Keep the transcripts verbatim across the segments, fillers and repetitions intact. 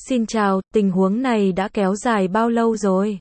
Xin chào, tình huống này đã kéo dài bao lâu rồi?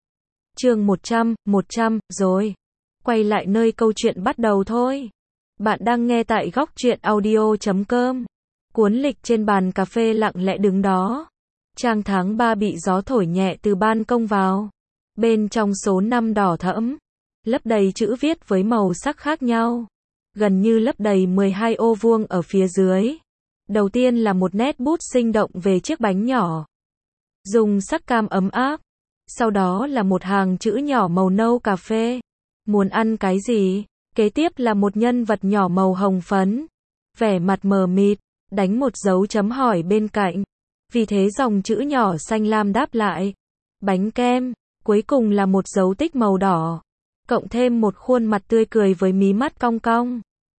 Chương một trăm, một trăm, rồi. Quay lại nơi câu chuyện bắt đầu thôi. Bạn đang nghe tại góc truyện audio chấm com. Cuốn lịch trên bàn cà phê lặng lẽ đứng đó. Trang tháng ba bị gió thổi nhẹ từ ban công vào. Bên trong số năm đỏ thẫm, lấp đầy chữ viết với màu sắc khác nhau. Gần như lấp đầy mười hai ô vuông ở phía dưới. Đầu tiên là một nét bút sinh động về chiếc bánh nhỏ, dùng sắc cam ấm áp. Sau đó là một hàng chữ nhỏ màu nâu cà phê. Muốn ăn cái gì? Kế tiếp là một nhân vật nhỏ màu hồng phấn. Vẻ mặt mờ mịt, đánh một dấu chấm hỏi bên cạnh. Vì thế dòng chữ nhỏ xanh lam đáp lại. Bánh kem. Cuối cùng là một dấu tích màu đỏ. Cộng thêm một khuôn mặt tươi cười với mí mắt cong cong.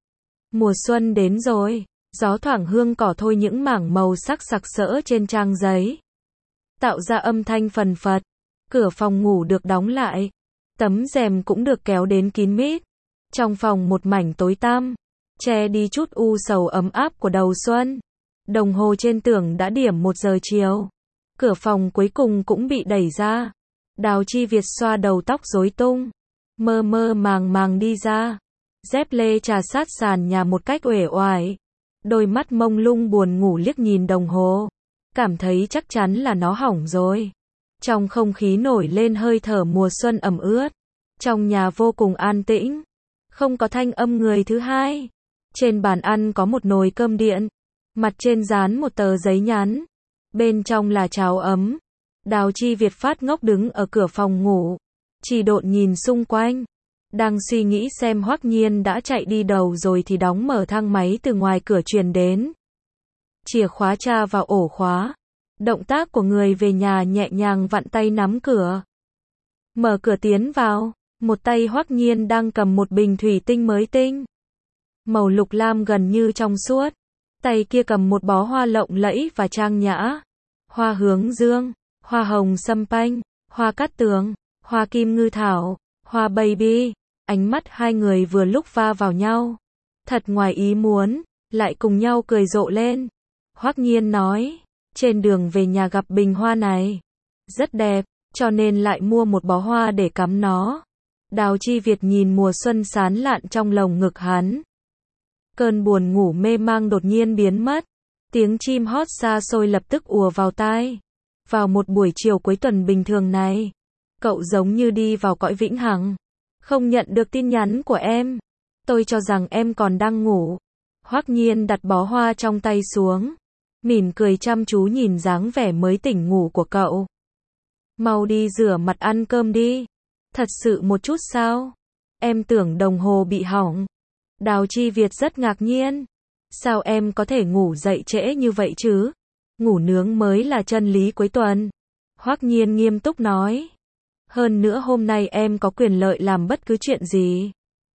Mùa xuân đến rồi. Gió thoảng hương cỏ thôi những mảng màu sắc sặc sỡ trên trang giấy, tạo ra âm thanh phần phật. Cửa phòng ngủ được đóng lại. Tấm rèm cũng được kéo đến kín mít. Trong phòng một mảnh tối tăm, che đi chút u sầu ấm áp của đầu xuân. Đồng hồ trên tường đã điểm một giờ chiều. Cửa phòng cuối cùng cũng bị đẩy ra. Đào Chi Việt xoa đầu tóc rối tung, mơ mơ màng màng đi ra. Dép lê trà sát sàn nhà một cách uể oải. Đôi mắt mông lung buồn ngủ liếc nhìn đồng hồ. Cảm thấy chắc chắn là nó hỏng rồi. Trong không khí nổi lên hơi thở mùa xuân ẩm ướt. Trong nhà vô cùng an tĩnh. Không có thanh âm người thứ hai. Trên bàn ăn có một nồi cơm điện. Mặt trên dán một tờ giấy nhắn. Bên trong là cháo ấm. Đào Chi Việt phát ngốc đứng ở cửa phòng ngủ. Chỉ độn nhìn xung quanh. Đang suy nghĩ xem Hoắc Nhiên đã chạy đi đâu rồi thì đóng mở thang máy từ ngoài cửa truyền đến. Chìa khóa tra vào ổ khóa. Động tác của người về nhà nhẹ nhàng vặn tay nắm cửa. Mở cửa tiến vào. Một tay Hoắc Nhiên đang cầm một bình thủy tinh mới tinh. Màu lục lam gần như trong suốt. Tay kia cầm một bó hoa lộng lẫy và trang nhã. Hoa hướng dương, hoa hồng sâm panh, hoa cát tường, hoa kim ngư thảo, hoa baby. Ánh mắt hai người vừa lúc va vào nhau. Thật ngoài ý muốn, lại cùng nhau cười rộ lên. Hoắc Nhiên nói, trên đường về nhà gặp bình hoa này. Rất đẹp, cho nên lại mua một bó hoa để cắm nó. Đào Chi Việt nhìn mùa xuân sán lạn trong lồng ngực hắn. Cơn buồn ngủ mê mang đột nhiên biến mất. Tiếng chim hót xa xôi lập tức ùa vào tai. Vào một buổi chiều cuối tuần bình thường này, cậu giống như đi vào cõi vĩnh hằng. Không nhận được tin nhắn của em. Tôi cho rằng em còn đang ngủ. Hoắc Nhiên đặt bó hoa trong tay xuống. Mỉm cười chăm chú nhìn dáng vẻ mới tỉnh ngủ của cậu. Mau đi rửa mặt ăn cơm đi. Thật sự một chút sao? Em tưởng đồng hồ bị hỏng. Đào Chi Việt rất ngạc nhiên. Sao em có thể ngủ dậy trễ như vậy chứ? Ngủ nướng mới là chân lý cuối tuần. Hoắc Nhiên nghiêm túc nói. Hơn nữa hôm nay em có quyền lợi làm bất cứ chuyện gì.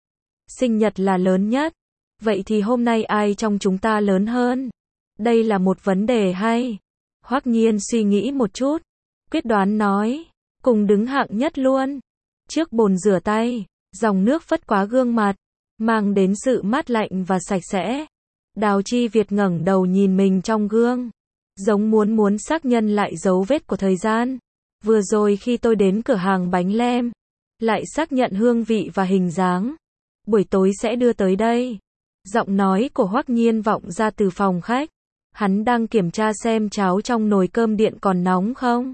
Sinh nhật là lớn nhất. Vậy thì hôm nay ai trong chúng ta lớn hơn? Đây là một vấn đề hay. Hoắc Nhiên suy nghĩ một chút. Quyết đoán nói. Cùng đứng hạng nhất luôn. Trước bồn rửa tay, dòng nước phất qua gương mặt, mang đến sự mát lạnh và sạch sẽ. Đào Chi Việt ngẩng đầu nhìn mình trong gương. Giống muốn muốn xác nhận lại dấu vết của thời gian. Vừa rồi khi tôi đến cửa hàng bánh lem, lại xác nhận hương vị và hình dáng. Buổi tối sẽ đưa tới đây. Giọng nói của Hoắc Nhiên vọng ra từ phòng khách. Hắn đang kiểm tra xem cháo trong nồi cơm điện còn nóng không.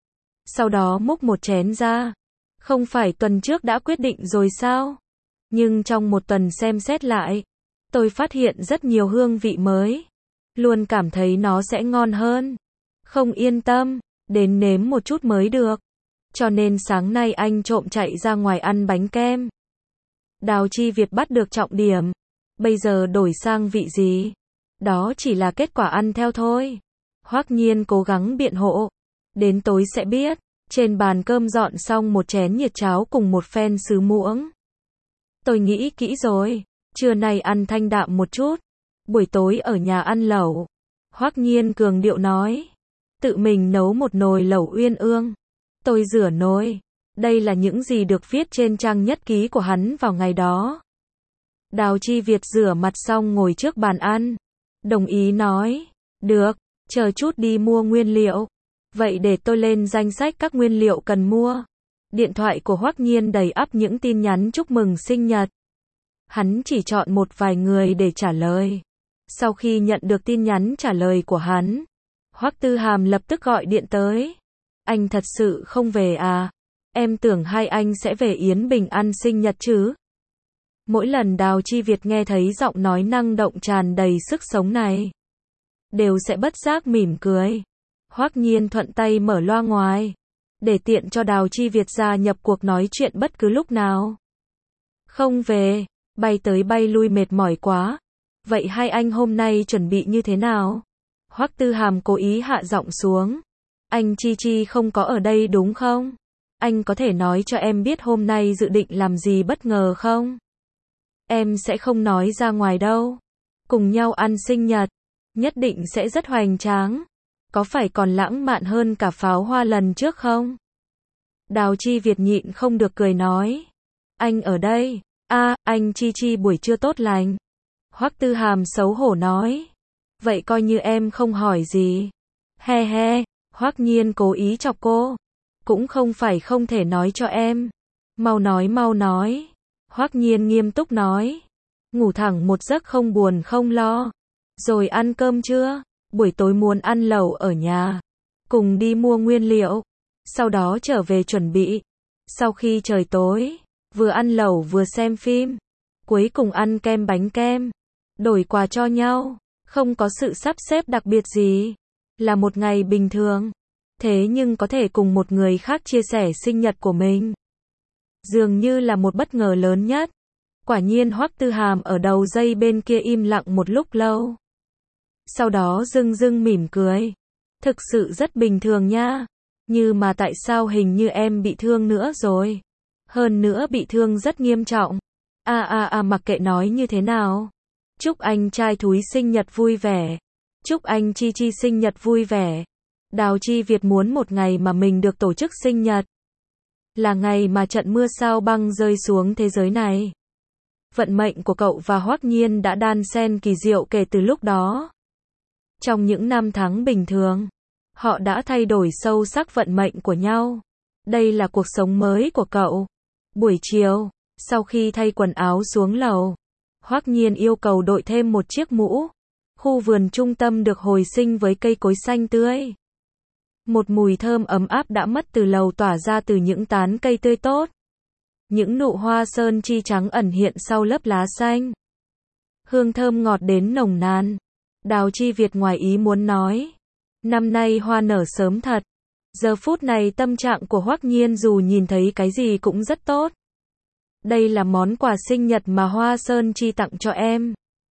Sau đó múc một chén ra. Không phải tuần trước đã quyết định rồi sao? Nhưng trong một tuần xem xét lại, tôi phát hiện rất nhiều hương vị mới. Luôn cảm thấy nó sẽ ngon hơn. Không yên tâm. Đến nếm một chút mới được. Cho nên sáng nay anh trộm chạy ra ngoài ăn bánh kem. Đào Chi Việt bắt được trọng điểm. Bây giờ đổi sang vị gì? Đó chỉ là kết quả ăn theo thôi. Hoắc Nhiên cố gắng biện hộ. Đến tối sẽ biết. Trên bàn cơm dọn xong một chén nhiệt cháo cùng một phen sứ muỗng. Tôi nghĩ kỹ rồi. Trưa nay ăn thanh đạm một chút. Buổi tối ở nhà ăn lẩu. Hoắc Nhiên cường điệu nói. Tự mình nấu một nồi lẩu uyên ương. Tôi rửa nồi. Đây là những gì được viết trên trang nhật ký của hắn vào ngày đó. Đào Chi Việt rửa mặt xong ngồi trước bàn ăn. Đồng ý nói. Được. Chờ chút đi mua nguyên liệu. Vậy để tôi lên danh sách các nguyên liệu cần mua. Điện thoại của Hoắc Nhiên đầy ắp những tin nhắn chúc mừng sinh nhật. Hắn chỉ chọn một vài người để trả lời. Sau khi nhận được tin nhắn trả lời của hắn, Hoắc Tư Hàm lập tức gọi điện tới. Anh thật sự không về à? Em tưởng hai anh sẽ về Yến Bình ăn sinh nhật chứ. Mỗi lần Đào Chi Việt nghe thấy giọng nói năng động tràn đầy sức sống này, đều sẽ bất giác mỉm cười. Hoắc Nhiên thuận tay mở loa ngoài, để tiện cho Đào Chi Việt gia nhập cuộc nói chuyện bất cứ lúc nào. Không về, bay tới bay lui mệt mỏi quá. Vậy hai anh hôm nay chuẩn bị như thế nào? Hoắc Tư Hàm cố ý hạ giọng xuống. Anh Chi Chi không có ở đây đúng không? Anh có thể nói cho em biết hôm nay dự định làm gì bất ngờ không? Em sẽ không nói ra ngoài đâu. Cùng nhau ăn sinh nhật, nhất định sẽ rất hoành tráng. Có phải còn lãng mạn hơn cả pháo hoa lần trước không? Đào Chi Việt nhịn không được cười nói. Anh ở đây. A, à, anh Chi Chi buổi trưa tốt lành. Hoắc Tư Hàm xấu hổ nói. Vậy coi như em không hỏi gì. He he, Hoắc Nhiên cố ý chọc cô. Cũng không phải không thể nói cho em. Mau nói mau nói. Hoắc Nhiên nghiêm túc nói. Ngủ thẳng một giấc không buồn không lo. Rồi ăn cơm chưa? Buổi tối muốn ăn lẩu ở nhà. Cùng đi mua nguyên liệu. Sau đó trở về chuẩn bị. Sau khi trời tối, vừa ăn lẩu vừa xem phim. Cuối cùng ăn kem bánh kem. Đổi quà cho nhau. Không có sự sắp xếp đặc biệt gì. Là một ngày bình thường. Thế nhưng có thể cùng một người khác chia sẻ sinh nhật của mình. Dường như là một bất ngờ lớn nhất. Quả nhiên Hoắc Tư Hàm ở đầu dây bên kia im lặng một lúc lâu. Sau đó dưng dưng mỉm cười. Thực sự rất bình thường nha. Như mà tại sao hình như em bị thương nữa rồi. Hơn nữa bị thương rất nghiêm trọng. À à à mặc kệ nói như thế nào. Chúc anh trai thúi sinh nhật vui vẻ. Chúc anh Chi Chi sinh nhật vui vẻ. Đào Chi Việt muốn một ngày mà mình được tổ chức sinh nhật. Là ngày mà trận mưa sao băng rơi xuống thế giới này. Vận mệnh của cậu và Hoắc Nhiên đã đan xen kỳ diệu kể từ lúc đó. Trong những năm tháng bình thường, họ đã thay đổi sâu sắc vận mệnh của nhau. Đây là cuộc sống mới của cậu. Buổi chiều, sau khi thay quần áo xuống lầu, Hoắc Nhiên yêu cầu đội thêm một chiếc mũ. Khu vườn trung tâm được hồi sinh với cây cối xanh tươi. Một mùi thơm ấm áp đã mất từ lầu tỏa ra từ những tán cây tươi tốt. Những nụ hoa sơn chi trắng ẩn hiện sau lớp lá xanh. Hương thơm ngọt đến nồng nàn. Đào Chi Việt ngoài ý muốn nói. Năm nay hoa nở sớm thật. Giờ phút này tâm trạng của Hoắc Nhiên dù nhìn thấy cái gì cũng rất tốt. Đây là món quà sinh nhật mà Hoa Sơn Chi tặng cho em.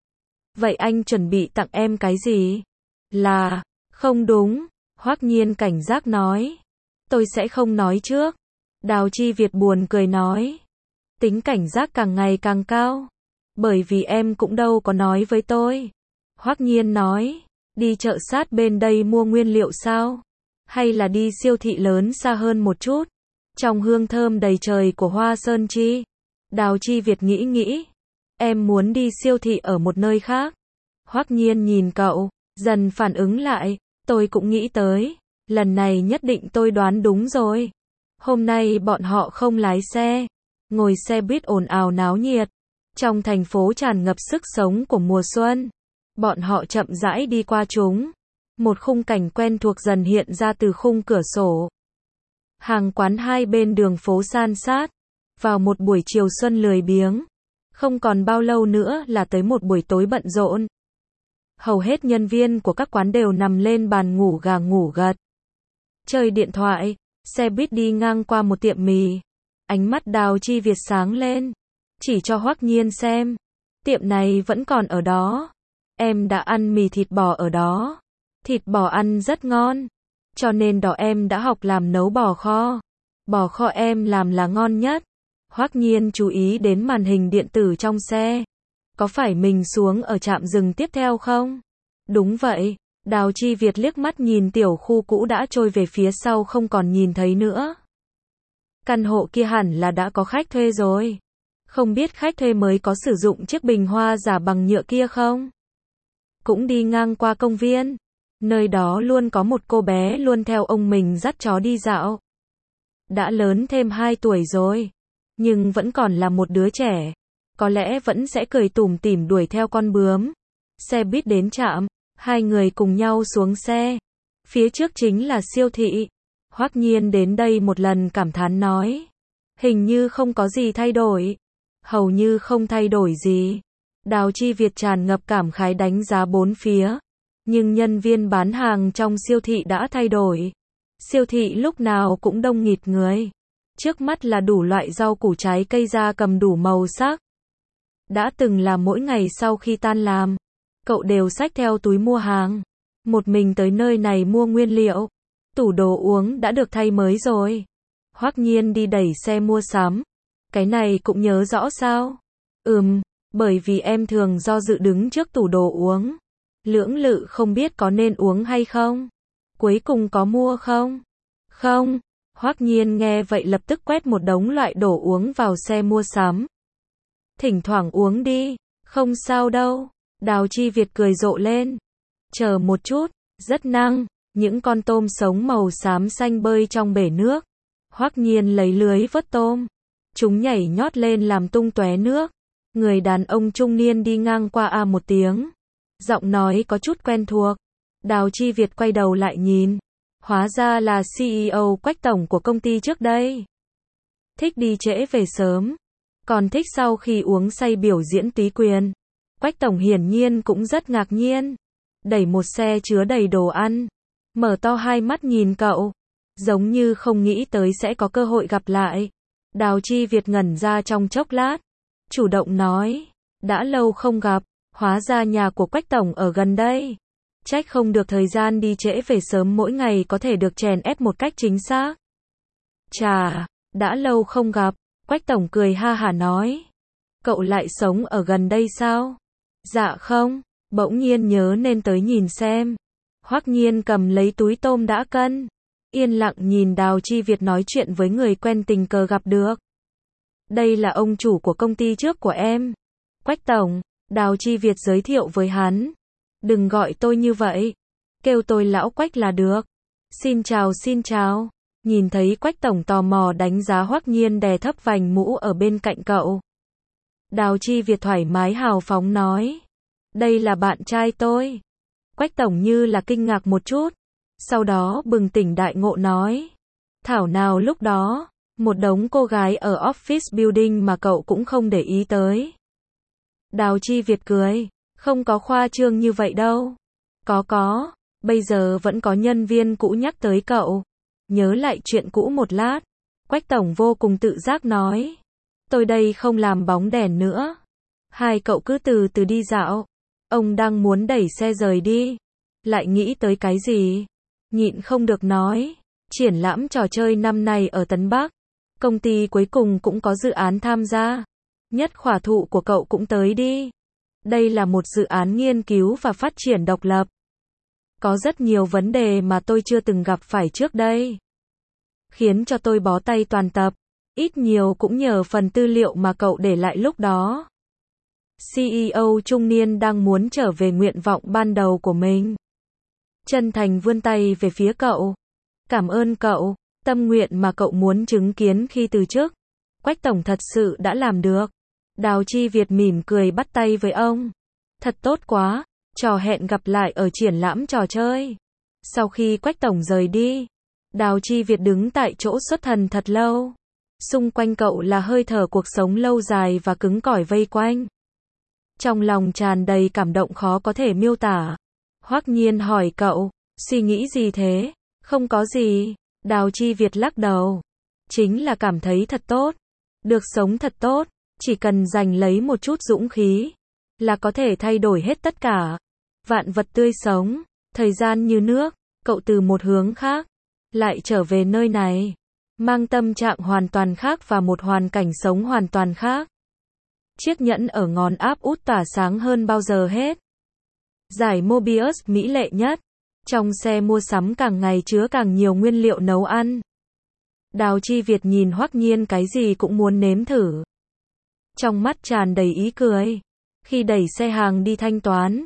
Vậy anh chuẩn bị tặng em cái gì? Là, không đúng. Hoắc Nhiên cảnh giác nói. Tôi sẽ không nói trước. Đào Chi Việt buồn cười nói. Tính cảnh giác càng ngày càng cao. Bởi vì em cũng đâu có nói với tôi. Hoắc Nhiên nói. Đi chợ sát bên đây mua nguyên liệu sao? Hay là đi siêu thị lớn xa hơn một chút? Trong hương thơm đầy trời của Hoa Sơn Chi. Đào Chi Việt nghĩ nghĩ. Em muốn đi siêu thị ở một nơi khác. Hoắc Nhiên nhìn cậu, dần phản ứng lại. Tôi cũng nghĩ tới. Lần này nhất định tôi đoán đúng rồi. Hôm nay bọn họ không lái xe. Ngồi xe buýt ồn ào náo nhiệt. Trong thành phố tràn ngập sức sống của mùa xuân. Bọn họ chậm rãi đi qua chúng. Một khung cảnh quen thuộc dần hiện ra từ khung cửa sổ. Hàng quán hai bên đường phố san sát. Vào một buổi chiều xuân lười biếng. Không còn bao lâu nữa là tới một buổi tối bận rộn. Hầu hết nhân viên của các quán đều nằm lên bàn ngủ gà ngủ gật. Chơi điện thoại. Xe buýt đi ngang qua một tiệm mì. Ánh mắt Đào Chi Việt sáng lên. Chỉ cho Hoắc Nhiên xem. Tiệm này vẫn còn ở đó. Em đã ăn mì thịt bò ở đó. Thịt bò ăn rất ngon. Cho nên đó em đã học làm nấu bò kho. Bò kho em làm là ngon nhất. Hoắc Nhiên chú ý đến màn hình điện tử trong xe. Có phải mình xuống ở trạm dừng tiếp theo không? Đúng vậy. Đào Chi Việt liếc mắt nhìn tiểu khu cũ đã trôi về phía sau không còn nhìn thấy nữa. Căn hộ kia hẳn là đã có khách thuê rồi. Không biết khách thuê mới có sử dụng chiếc bình hoa giả bằng nhựa kia không? Cũng đi ngang qua công viên. Nơi đó luôn có một cô bé luôn theo ông mình dắt chó đi dạo. Đã lớn thêm hai tuổi rồi, nhưng vẫn còn là một đứa trẻ. Có lẽ vẫn sẽ cười tủm tỉm đuổi theo con bướm. Xe buýt đến trạm, hai người cùng nhau xuống xe. Phía trước chính là siêu thị. Hoắc Nhiên đến đây một lần cảm thán nói. Hình như không có gì thay đổi. Hầu như không thay đổi gì. Đào Chi Việt tràn ngập cảm khái đánh giá bốn phía. Nhưng nhân viên bán hàng trong siêu thị đã thay đổi. Siêu thị lúc nào cũng đông nghịt người. Trước mắt là đủ loại rau củ trái cây gia cầm đủ màu sắc. Đã từng là mỗi ngày sau khi tan làm, cậu đều xách theo túi mua hàng. Một mình tới nơi này mua nguyên liệu. Tủ đồ uống đã được thay mới rồi. Hoắc Nhiên đi đẩy xe mua sắm. Cái này cũng nhớ rõ sao? Ừm, bởi vì em thường do dự đứng trước tủ đồ uống. Lưỡng lự không biết có nên uống hay không. Cuối cùng có mua không? Không. Hoắc Nhiên nghe vậy lập tức quét một đống loại đồ uống vào xe mua sắm. Thỉnh thoảng uống đi, không sao đâu. Đào Chi Việt cười rộ lên. Chờ một chút, rất năng. Những con tôm sống màu xám xanh bơi trong bể nước. Hoắc Nhiên lấy lưới vớt tôm. Chúng nhảy nhót lên làm tung tóe nước. Người đàn ông trung niên đi ngang qua a một tiếng. Giọng nói có chút quen thuộc. Đào Chi Việt quay đầu lại nhìn. Hóa ra là xê e ô Quách tổng của công ty trước đây. Thích đi trễ về sớm. Còn thích sau khi uống say biểu diễn túy quyền. Quách tổng hiển nhiên cũng rất ngạc nhiên. Đẩy một xe chứa đầy đồ ăn. Mở to hai mắt nhìn cậu. Giống như không nghĩ tới sẽ có cơ hội gặp lại. Đào Chi Việt ngẩn ra trong chốc lát. Chủ động nói. Đã lâu không gặp. Hóa ra nhà của Quách tổng ở gần đây. Trách không được thời gian đi trễ về sớm mỗi ngày có thể được chèn ép một cách chính xác. Chà, đã lâu không gặp. Quách tổng cười ha hả nói. Cậu lại sống ở gần đây sao? Dạ không, bỗng nhiên nhớ nên tới nhìn xem. Hoắc Nhiên cầm lấy túi tôm đã cân. Yên lặng nhìn Đào Chi Việt nói chuyện với người quen tình cờ gặp được. Đây là ông chủ của công ty trước của em. Quách tổng, Đào Chi Việt giới thiệu với hắn. Đừng gọi tôi như vậy. Kêu tôi lão Quách là được. Xin chào xin chào. Nhìn thấy Quách tổng tò mò đánh giá Hoắc Nhiên đè thấp vành mũ ở bên cạnh cậu. Đào Chi Việt thoải mái hào phóng nói. Đây là bạn trai tôi. Quách tổng như là kinh ngạc một chút. Sau đó bừng tỉnh đại ngộ nói. Thảo nào lúc đó, một đống cô gái ở office building mà cậu cũng không để ý tới. Đào Chi Việt cười. Không có khoa trương như vậy đâu. Có có, bây giờ vẫn có nhân viên cũ nhắc tới cậu. Nhớ lại chuyện cũ một lát. Quách tổng vô cùng tự giác nói. Tôi đây không làm bóng đèn nữa. Hai cậu cứ từ từ đi dạo. Ông đang muốn đẩy xe rời đi. Lại nghĩ tới cái gì? Nhịn không được nói. Triển lãm trò chơi năm nay ở Tân Bắc. Công ty cuối cùng cũng có dự án tham gia. Nhất khỏa thụ của cậu cũng tới đi. Đây là một dự án nghiên cứu và phát triển độc lập. Có rất nhiều vấn đề mà tôi chưa từng gặp phải trước đây. Khiến cho tôi bó tay toàn tập. Ít nhiều cũng nhờ phần tư liệu mà cậu để lại lúc đó. xê e ô trung niên đang muốn trở về nguyện vọng ban đầu của mình. Chân thành vươn tay về phía cậu. Cảm ơn cậu, tâm nguyện mà cậu muốn chứng kiến khi từ chức. Quách tổng thật sự đã làm được. Đào Chi Việt mỉm cười bắt tay với ông. Thật tốt quá, trò hẹn gặp lại ở triển lãm trò chơi. Sau khi Quách tổng rời đi, Đào Chi Việt đứng tại chỗ xuất thần thật lâu. Xung quanh cậu là hơi thở cuộc sống lâu dài và cứng cỏi vây quanh. Trong lòng tràn đầy cảm động khó có thể miêu tả. Hoắc Nhiên hỏi cậu, suy nghĩ gì thế? Không có gì. Đào Chi Việt lắc đầu. Chính là cảm thấy thật tốt. Được sống thật tốt. Chỉ cần giành lấy một chút dũng khí, là có thể thay đổi hết tất cả. Vạn vật tươi sống, thời gian như nước, cậu từ một hướng khác, lại trở về nơi này. Mang tâm trạng hoàn toàn khác và một hoàn cảnh sống hoàn toàn khác. Chiếc nhẫn ở ngón áp út tỏa sáng hơn bao giờ hết. Giải Mobius mỹ lệ nhất. Trong xe mua sắm càng ngày chứa càng nhiều nguyên liệu nấu ăn. Đào Chi Việt nhìn Hoắc Nhiên cái gì cũng muốn nếm thử. Trong mắt tràn đầy ý cười. Khi đẩy xe hàng đi thanh toán,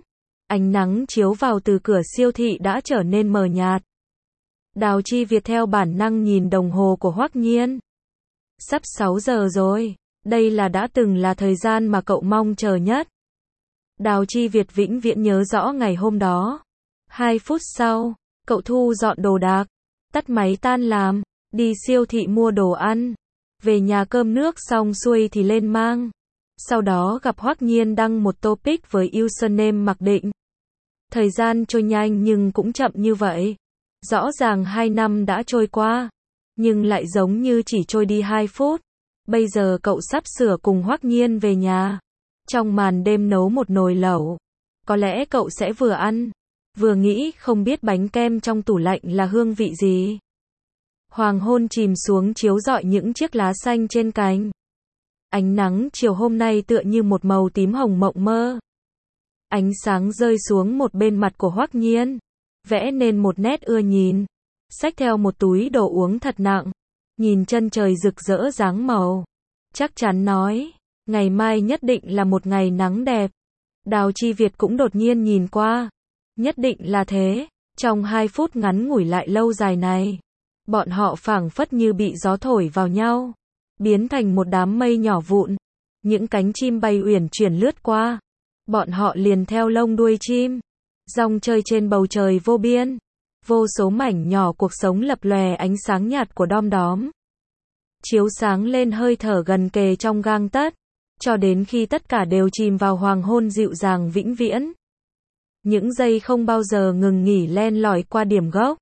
Ánh nắng chiếu vào từ cửa siêu thị đã trở nên mờ nhạt. Đào Chi Việt theo bản năng nhìn đồng hồ của Hoắc Nhiên. Sắp sáu giờ rồi, đây là đã từng là thời gian mà cậu mong chờ nhất. Đào Chi Việt vĩnh viễn nhớ rõ ngày hôm đó. Hai phút sau, cậu thu dọn đồ đạc, tắt máy tan làm, đi siêu thị mua đồ ăn. Về nhà cơm nước xong xuôi thì lên mang. Sau đó gặp Hoắc Nhiên đăng một topic với username mặc định. Thời gian trôi nhanh nhưng cũng chậm như vậy. Rõ ràng hai năm đã trôi qua, nhưng lại giống như chỉ trôi đi hai phút. Bây giờ cậu sắp sửa cùng Hoắc Nhiên về nhà. Trong màn đêm nấu một nồi lẩu. Có lẽ cậu sẽ vừa ăn, vừa nghĩ không biết bánh kem trong tủ lạnh là hương vị gì. Hoàng hôn chìm xuống chiếu rọi những chiếc lá xanh trên cành. Ánh nắng chiều hôm nay tựa như một màu tím hồng mộng mơ. Ánh sáng rơi xuống một bên mặt của Hoắc Nhiên, vẽ nên một nét ưa nhìn. Xách theo một túi đồ uống thật nặng, nhìn chân trời rực rỡ dáng màu. Chắc chắn nói, ngày mai nhất định là một ngày nắng đẹp. Đào Chi Việt cũng đột nhiên nhìn qua. Nhất định là thế. Trong hai phút ngắn ngủi lại lâu dài này, bọn họ phảng phất như bị gió thổi vào nhau, biến thành một đám mây nhỏ vụn. Những cánh chim bay uyển chuyển lướt qua. Bọn họ liền theo lông đuôi chim, rong chơi trên bầu trời vô biên. Vô số mảnh nhỏ cuộc sống lập lòe ánh sáng nhạt của đom đóm, chiếu sáng lên hơi thở gần kề trong gang tấc, cho đến khi tất cả đều chìm vào hoàng hôn dịu dàng vĩnh viễn. Những giây không bao giờ ngừng nghỉ len lỏi qua điểm gốc.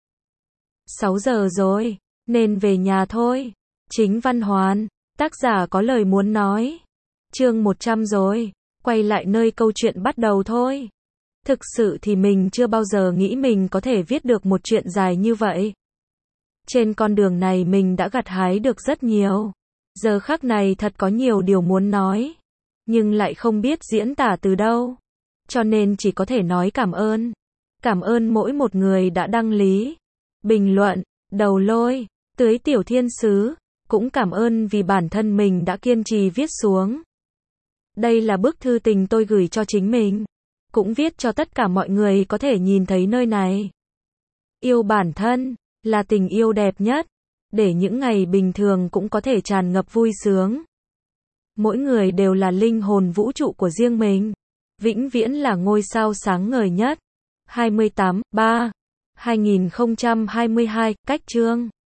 sáu giờ rồi, nên về nhà thôi. Chính Văn Hoàn, tác giả có lời muốn nói. Chương một trăm rồi, quay lại nơi câu chuyện bắt đầu thôi. Thực sự thì mình chưa bao giờ nghĩ mình có thể viết được một chuyện dài như vậy. Trên con đường này mình đã gặt hái được rất nhiều. Giờ khắc này thật có nhiều điều muốn nói, nhưng lại không biết diễn tả từ đâu. Cho nên chỉ có thể nói cảm ơn. Cảm ơn mỗi một người đã đăng lý, bình luận, đầu lôi, tưới tiểu thiên sứ. Cũng cảm ơn vì bản thân mình đã kiên trì viết xuống. Đây là bức thư tình tôi gửi cho chính mình. Cũng viết cho tất cả mọi người có thể nhìn thấy nơi này. Yêu bản thân là tình yêu đẹp nhất, để những ngày bình thường cũng có thể tràn ngập vui sướng. Mỗi người đều là linh hồn vũ trụ của riêng mình, vĩnh viễn là ngôi sao sáng ngời nhất. hai mươi tám, ba, hai nghìn không trăm hai mươi hai, cách chương